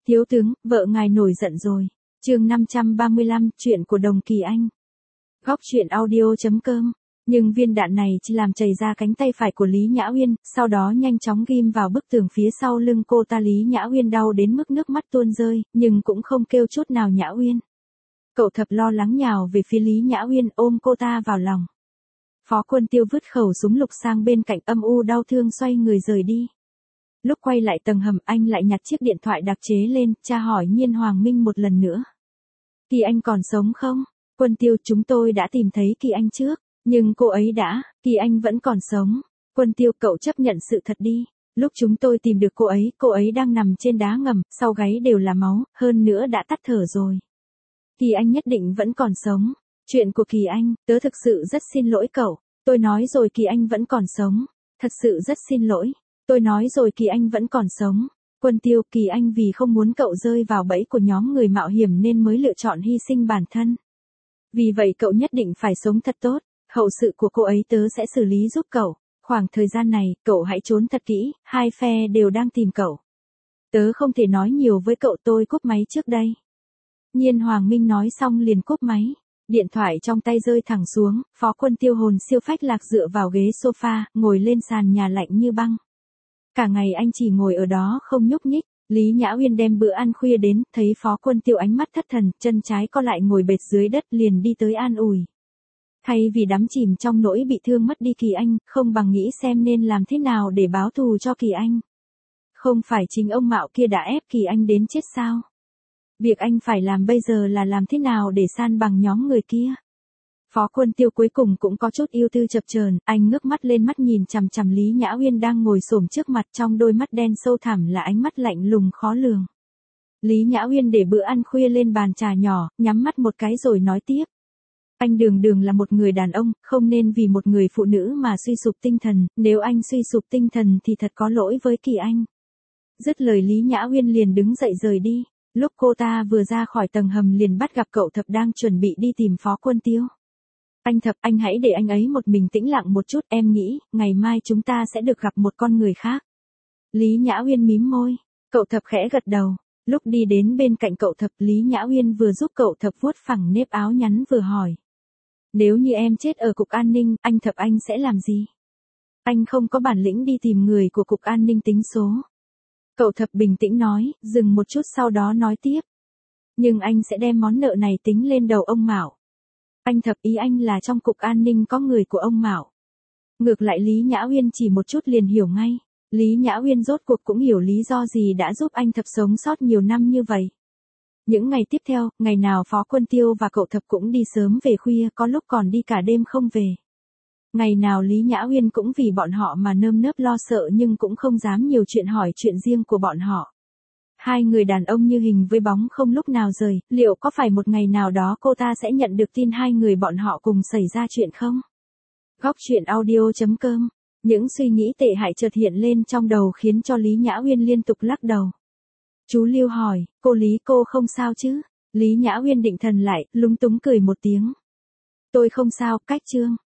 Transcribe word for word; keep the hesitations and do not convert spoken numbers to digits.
Thiếu tướng, vợ ngài nổi giận rồi. Chương năm trăm ba mươi lăm, chuyện của Đồng Kỳ Anh. Góc truyện audio chấm com. Nhưng viên đạn này chỉ làm chảy ra cánh tay phải của Lý Nhã Uyên, sau đó nhanh chóng ghim vào bức tường phía sau lưng cô ta. Lý Nhã Uyên đau đến mức nước mắt tuôn rơi, nhưng cũng không kêu chút nào. Nhã Uyên. Cậu Thập lo lắng nhào về phía Lý Nhã Uyên, ôm cô ta vào lòng. Phó Quân Tiêu vứt khẩu súng lục sang bên cạnh, âm u đau thương xoay người rời đi. Lúc quay lại tầng hầm, anh lại nhặt chiếc điện thoại đặc chế lên, tra hỏi Nhiên Hoàng Minh một lần nữa. Kỳ Anh còn sống không? Quân Tiêu, chúng tôi đã tìm thấy Kỳ Anh trước, nhưng cô ấy đã, Kỳ Anh vẫn còn sống. Quân Tiêu, cậu chấp nhận sự thật đi. Lúc chúng tôi tìm được cô ấy, cô ấy đang nằm trên đá ngầm, sau gáy đều là máu, hơn nữa đã tắt thở rồi. Kỳ Anh nhất định vẫn còn sống. Chuyện của Kỳ Anh, tớ thực sự rất xin lỗi cậu. Tôi nói rồi, Kỳ Anh vẫn còn sống. Thật sự rất xin lỗi. Tôi nói rồi, Kỳ Anh vẫn còn sống. Quân Tiêu, Kỳ Anh vì không muốn cậu rơi vào bẫy của nhóm người mạo hiểm nên mới lựa chọn hy sinh bản thân. Vì vậy cậu nhất định phải sống thật tốt, hậu sự của cô ấy tớ sẽ xử lý giúp cậu. Khoảng thời gian này, cậu hãy trốn thật kỹ, hai phe đều đang tìm cậu. Tớ không thể nói nhiều với cậu, tôi cúp máy trước đây. Nhiên Hoàng Minh nói xong liền cúp máy. Điện thoại trong tay rơi thẳng xuống, Phó Quân Tiêu hồn siêu phách lạc dựa vào ghế sofa, ngồi lên sàn nhà lạnh như băng. Cả ngày anh chỉ ngồi ở đó không nhúc nhích. Lý Nhã Uyên đem bữa ăn khuya đến, thấy Phó Quân Tiêu ánh mắt thất thần, chân trái co lại ngồi bệt dưới đất, liền đi tới an ủi. Thay vì đắm chìm trong nỗi bị thương mất đi Kỳ Anh, không bằng nghĩ xem nên làm thế nào để báo thù cho Kỳ Anh. Không phải chính ông Mạo kia đã ép Kỳ Anh đến chết sao? Việc anh phải làm bây giờ là làm thế nào để san bằng nhóm người kia. Phó Quân Tiêu cuối cùng cũng có chút yêu tư chập chờn, anh ngước mắt lên, mắt nhìn chằm chằm Lý Nhã Uyên đang ngồi xổm trước mặt, trong đôi mắt đen sâu thẳm là ánh mắt lạnh lùng khó lường. Lý Nhã Uyên để bữa ăn khuya lên bàn trà nhỏ, nhắm mắt một cái rồi nói tiếp. Anh đường đường là một người đàn ông, không nên vì một người phụ nữ mà suy sụp tinh thần, nếu anh suy sụp tinh thần thì thật có lỗi với Kỳ Anh. Dứt lời Lý Nhã Uyên liền đứng dậy rời đi. Lúc cô ta vừa ra khỏi tầng hầm liền bắt gặp cậu Thập đang chuẩn bị đi tìm Phó Quân Tiêu. Anh Thập, anh hãy để anh ấy một mình tĩnh lặng một chút, em nghĩ, ngày mai chúng ta sẽ được gặp một con người khác. Lý Nhã Uyên mím môi. Cậu Thập khẽ gật đầu. Lúc đi đến bên cạnh cậu Thập, Lý Nhã Uyên vừa giúp cậu Thập vuốt phẳng nếp áo nhắn vừa hỏi. Nếu như em chết ở Cục An ninh, anh Thập anh sẽ làm gì? Anh không có bản lĩnh đi tìm người của Cục An ninh tính số. Cậu Thập bình tĩnh nói, dừng một chút sau đó nói tiếp. Nhưng anh sẽ đem món nợ này tính lên đầu ông Mạo. Anh Thập, ý anh là trong Cục An ninh có người của ông Mạo. Ngược lại Lý Nhã Uyên chỉ một chút liền hiểu ngay. Lý Nhã Uyên rốt cuộc cũng hiểu lý do gì đã giúp anh Thập sống sót nhiều năm như vậy. Những ngày tiếp theo, ngày nào Phó Quân Tiêu và cậu Thập cũng đi sớm về khuya, có lúc còn đi cả đêm không về. Ngày nào Lý Nhã Uyên cũng vì bọn họ mà nơm nớp lo sợ nhưng cũng không dám nhiều chuyện hỏi chuyện riêng của bọn họ. Hai người đàn ông như hình với bóng không lúc nào rời, liệu có phải một ngày nào đó cô ta sẽ nhận được tin hai người bọn họ cùng xảy ra chuyện không? Góc truyện audio chấm com. Những suy nghĩ tệ hại chợt hiện lên trong đầu khiến cho Lý Nhã Uyên liên tục lắc đầu. Chú Lưu hỏi, cô Lý, cô không sao chứ? Lý Nhã Uyên định thần lại, lúng túng cười một tiếng. Tôi không sao, cách Trương.